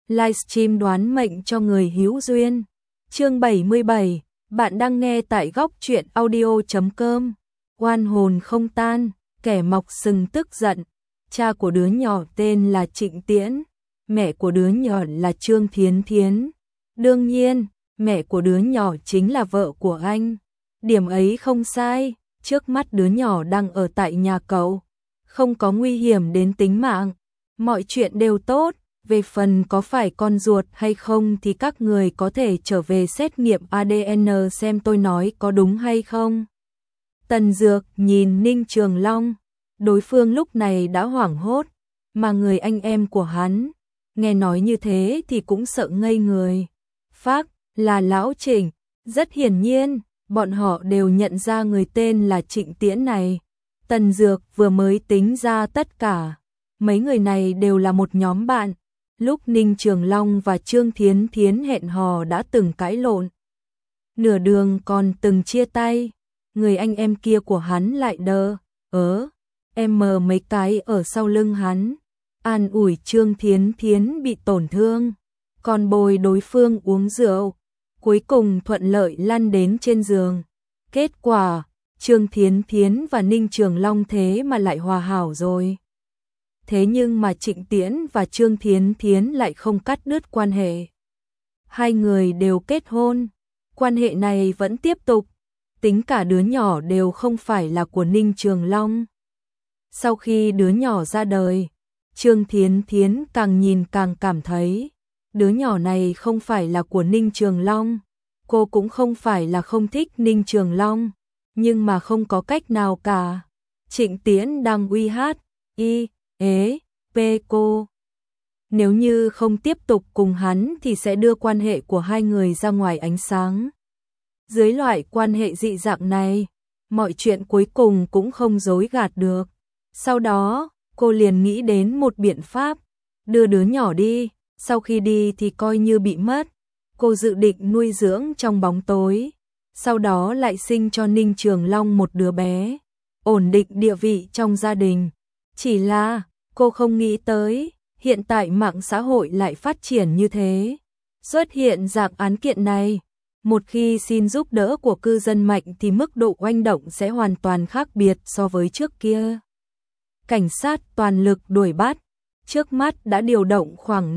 livestream đoán mệnh cho người hữu duyên. Chương 77, bạn đang nghe tại góc truyện audio.com. Oan hồn không tan, kẻ mọc sừng tức giận. Cha của đứa nhỏ tên là Trịnh Tiễn, mẹ của đứa nhỏ là Trương Thiến Thiến. Đương nhiên, mẹ của đứa nhỏ chính là vợ của anh. Điểm ấy không sai, trước mắt đứa nhỏ đang ở tại nhà cậu, không có nguy hiểm đến tính mạng, mọi chuyện đều tốt. Về phần có phải con ruột hay không thì các người có thể trở về xét nghiệm ADN xem tôi nói có đúng hay không. Tần Dược nhìn Ninh Trường Long, đối phương lúc này đã hoảng hốt, mà người anh em của hắn, nghe nói như thế thì cũng sợ ngây người. Phác, là Lão Trịnh, rất hiển nhiên, bọn họ đều nhận ra người tên là Trịnh Tiễn này. Tần Dược vừa mới tính ra tất cả, mấy người này đều là một nhóm bạn. Lúc Ninh Trường Long và Trương Thiến Thiến hẹn hò đã từng cãi lộn, nửa đường còn từng chia tay. Người anh em kia của hắn lại em mờ mấy cái ở sau lưng hắn, an ủi Trương Thiến Thiến bị tổn thương, còn bồi đối phương uống rượu, cuối cùng thuận lợi lăn đến trên giường. Kết quả, Trương Thiến Thiến và Ninh Trường Long thế mà lại hòa hảo rồi. Thế nhưng mà Trịnh Tiễn và Trương Thiến Thiến lại không cắt đứt quan hệ. Hai người đều kết hôn, quan hệ này vẫn tiếp tục, tính cả đứa nhỏ đều không phải là của Ninh Trường Long. Sau khi đứa nhỏ ra đời, Trương Thiến Thiến càng nhìn càng cảm thấy, đứa nhỏ này không phải là của Ninh Trường Long. Cô cũng không phải là không thích Ninh Trường Long, nhưng mà không có cách nào cả. Trịnh Tiễn đang cô. Nếu như không tiếp tục cùng hắn thì sẽ đưa quan hệ của hai người ra ngoài ánh sáng. Dưới loại quan hệ dị dạng này, mọi chuyện cuối cùng cũng không dối gạt được. Sau đó, cô liền nghĩ đến một biện pháp, đưa đứa nhỏ đi, sau khi đi thì coi như bị mất. Cô dự định nuôi dưỡng trong bóng tối, sau đó lại sinh cho Ninh Trường Long một đứa bé, ổn định địa vị trong gia đình. Chỉ là, cô không nghĩ tới, hiện tại mạng xã hội lại phát triển như thế. Xuất hiện dạng án kiện này, một khi xin giúp đỡ của cư dân mạng thì mức độ oanh động sẽ hoàn toàn khác biệt so với trước kia. Cảnh sát toàn lực đuổi bắt, trước mắt đã điều động khoảng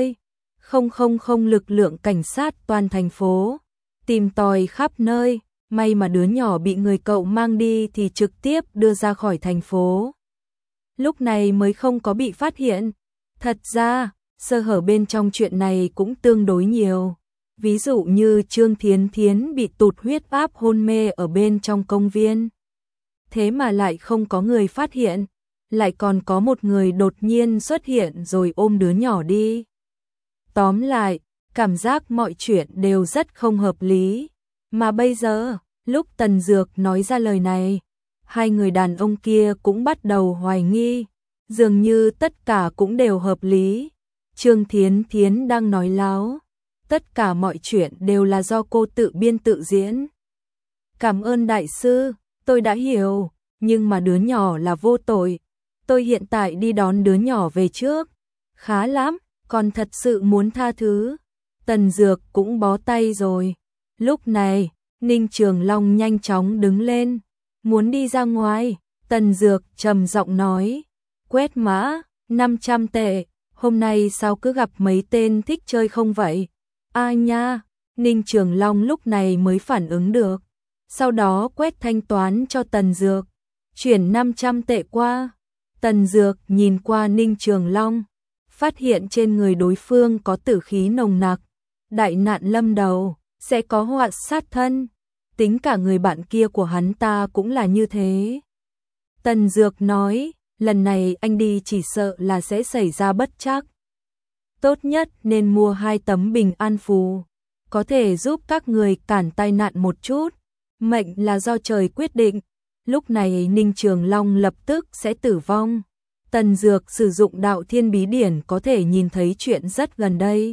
50,000 lực lượng cảnh sát toàn thành phố, tìm tòi khắp nơi, may mà đứa nhỏ bị người cậu mang đi thì trực tiếp đưa ra khỏi thành phố. Lúc này mới không có bị phát hiện. Thật ra, sơ hở bên trong chuyện này cũng tương đối nhiều. Ví dụ như Trương Thiến Thiến bị tụt huyết áp hôn mê ở bên trong công viên. Thế mà lại không có người phát hiện, lại còn có một người đột nhiên xuất hiện rồi ôm đứa nhỏ đi. Tóm lại, cảm giác mọi chuyện đều rất không hợp lý. Mà bây giờ, lúc Tần Dược nói ra lời này, hai người đàn ông kia cũng bắt đầu hoài nghi, dường như tất cả cũng đều hợp lý. Trương Thiến Thiến đang nói láo, tất cả mọi chuyện đều là do cô tự biên tự diễn. Cảm ơn đại sư, tôi đã hiểu, nhưng mà đứa nhỏ là vô tội. Tôi hiện tại đi đón đứa nhỏ về trước. Khá lắm, còn thật sự muốn tha thứ. Tần Dược cũng bó tay rồi. Lúc này, Ninh Trường Long nhanh chóng đứng lên, muốn đi ra ngoài. Tần Dược trầm giọng nói, quét mã, 500 tệ, hôm nay sao cứ gặp mấy tên thích chơi không vậy? A nha, Ninh Trường Long lúc này mới phản ứng được, sau đó quét thanh toán cho Tần Dược, chuyển 500 tệ qua. Tần Dược nhìn qua Ninh Trường Long, phát hiện trên người đối phương có tử khí nồng nặc, đại nạn lâm đầu, sẽ có họa sát thân, tính cả người bạn kia của hắn ta cũng là như thế. Tần Dược nói, lần này anh đi chỉ sợ là sẽ xảy ra bất trắc. Tốt nhất nên mua 2 tấm bình an phù, có thể giúp các người cản tai nạn một chút. Mệnh là do trời quyết định, lúc này Ninh Trường Long lập tức sẽ tử vong. Tần Dược sử dụng đạo thiên bí điển có thể nhìn thấy chuyện rất gần đây.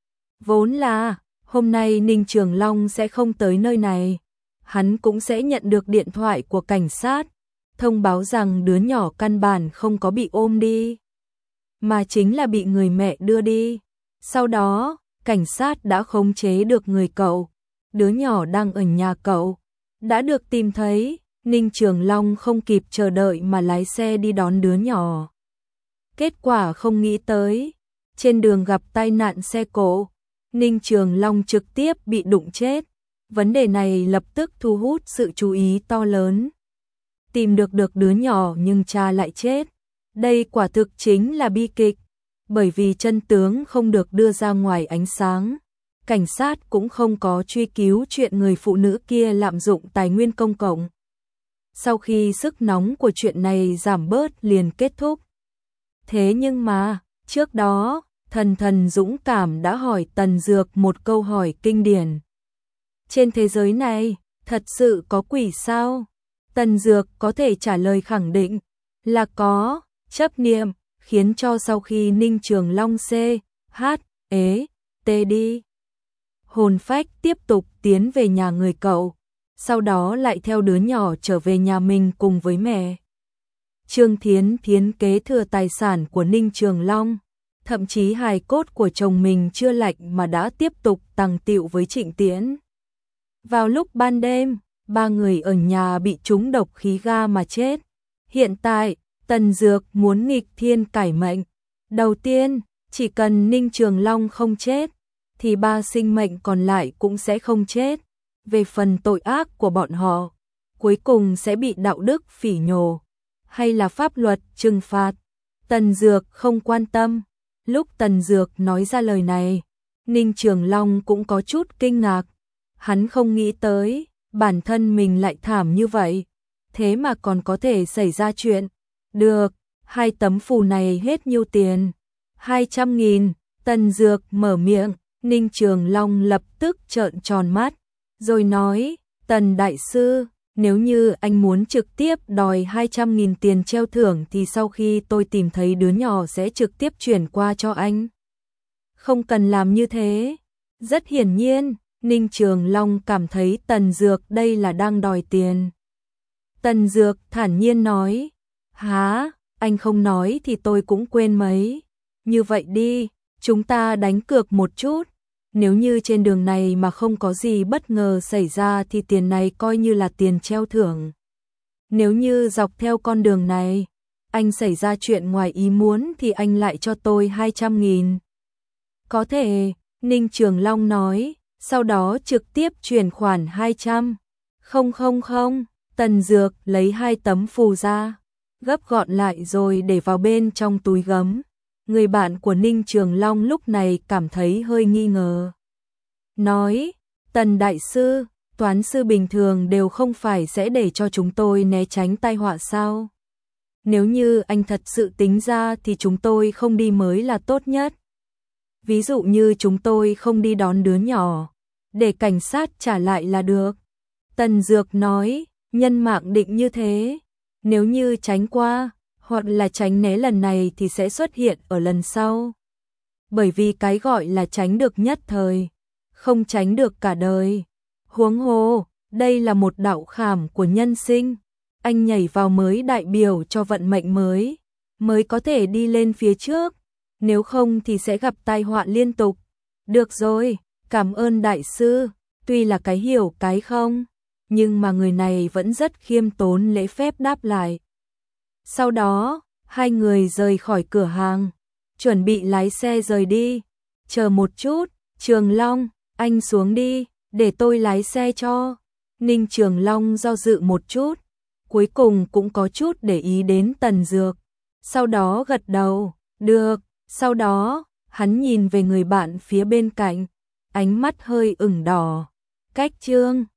Vốn là, hôm nay Ninh Trường Long sẽ không tới nơi này, hắn cũng sẽ nhận được điện thoại của cảnh sát, thông báo rằng đứa nhỏ căn bản không có bị ôm đi, mà chính là bị người mẹ đưa đi. Sau đó, cảnh sát đã khống chế được người cậu. Đứa nhỏ đang ở nhà cậu. Đã được tìm thấy, Ninh Trường Long không kịp chờ đợi mà lái xe đi đón đứa nhỏ. Kết quả không nghĩ tới, trên đường gặp tai nạn xe cộ, Ninh Trường Long trực tiếp bị đụng chết. Vấn đề này lập tức thu hút sự chú ý to lớn. Tìm được đứa nhỏ nhưng cha lại chết. Đây quả thực chính là bi kịch, bởi vì chân tướng không được đưa ra ngoài ánh sáng. Cảnh sát cũng không có truy cứu chuyện người phụ nữ kia lạm dụng tài nguyên công cộng. Sau khi sức nóng của chuyện này giảm bớt liền kết thúc. Thế nhưng mà, trước đó, Thần dũng cảm đã hỏi Tần Dược một câu hỏi kinh điển. Trên thế giới này, thật sự có quỷ sao? Tần Dược có thể trả lời khẳng định là có, chấp niệm, khiến cho sau khi Ninh Trường Long đi hồn phách tiếp tục tiến về nhà người cậu, sau đó lại theo đứa nhỏ trở về nhà mình cùng với mẹ. Trương Thiến kế thừa tài sản của Ninh Trường Long, thậm chí hài cốt của chồng mình chưa lạnh mà đã tiếp tục tằng tiệu với Trịnh Tiễn. Vào lúc ban đêm, 3 người ở nhà bị trúng độc khí ga mà chết. Hiện tại, Tần Dược muốn nghịch thiên cải mệnh. Đầu tiên, chỉ cần Ninh Trường Long không chết, thì 3 sinh mệnh còn lại cũng sẽ không chết. Về phần tội ác của bọn họ, cuối cùng sẽ bị đạo đức phỉ nhổ, hay là pháp luật trừng phạt. Tần Dược không quan tâm. Lúc Tần Dược nói ra lời này, Ninh Trường Long cũng có chút kinh ngạc. Hắn không nghĩ tới, bản thân mình lại thảm như vậy, thế mà còn có thể xảy ra chuyện. Được, 2 tấm phù này hết nhiêu tiền? 200.000, Tần Dược mở miệng, Ninh Trường Long lập tức trợn tròn mắt, rồi nói, Tần Đại Sư, nếu như anh muốn trực tiếp đòi 200.000 tiền treo thưởng thì sau khi tôi tìm thấy đứa nhỏ sẽ trực tiếp chuyển qua cho anh. Không cần làm như thế. Rất hiển nhiên, Ninh Trường Long cảm thấy Tần Dược đây là đang đòi tiền. Tần Dược thản nhiên nói, hả, anh không nói thì tôi cũng quên mấy. Như vậy đi, chúng ta đánh cược một chút. Nếu như trên đường này mà không có gì bất ngờ xảy ra thì tiền này coi như là tiền treo thưởng. Nếu như dọc theo con đường này, anh xảy ra chuyện ngoài ý muốn thì anh lại cho tôi 200.000. Có thể, Ninh Trường Long nói, sau đó trực tiếp chuyển khoản 200. Không, Tần Dược lấy 2 tấm phù ra, gấp gọn lại rồi để vào bên trong túi gấm. Người bạn của Ninh Trường Long lúc này cảm thấy hơi nghi ngờ. Nói, Tần Đại Sư, toán sư bình thường đều không phải sẽ để cho chúng tôi né tránh tai họa sao? Nếu như anh thật sự tính ra thì chúng tôi không đi mới là tốt nhất. Ví dụ như chúng tôi không đi đón đứa nhỏ, để cảnh sát trả lại là được. Tần Dược nói, nhân mạng định như thế, nếu như tránh qua, hoặc là tránh né lần này thì sẽ xuất hiện ở lần sau. Bởi vì cái gọi là tránh được nhất thời, không tránh được cả đời. Huống hồ, đây là một đạo khảm của nhân sinh. Anh nhảy vào mới đại biểu cho vận mệnh mới có thể đi lên phía trước. Nếu không thì sẽ gặp tai họa liên tục. Được rồi, cảm ơn đại sư, tuy là cái hiểu cái không, nhưng mà người này vẫn rất khiêm tốn lễ phép đáp lại. Sau đó, 2 người rời khỏi cửa hàng, chuẩn bị lái xe rời đi. Chờ một chút, Trường Long, anh xuống đi, để tôi lái xe cho. Ninh Trường Long do dự một chút, cuối cùng cũng có chút để ý đến Tần Dược. Sau đó gật đầu, được. Sau đó, hắn nhìn về người bạn phía bên cạnh, ánh mắt hơi ửng đỏ. Cách chương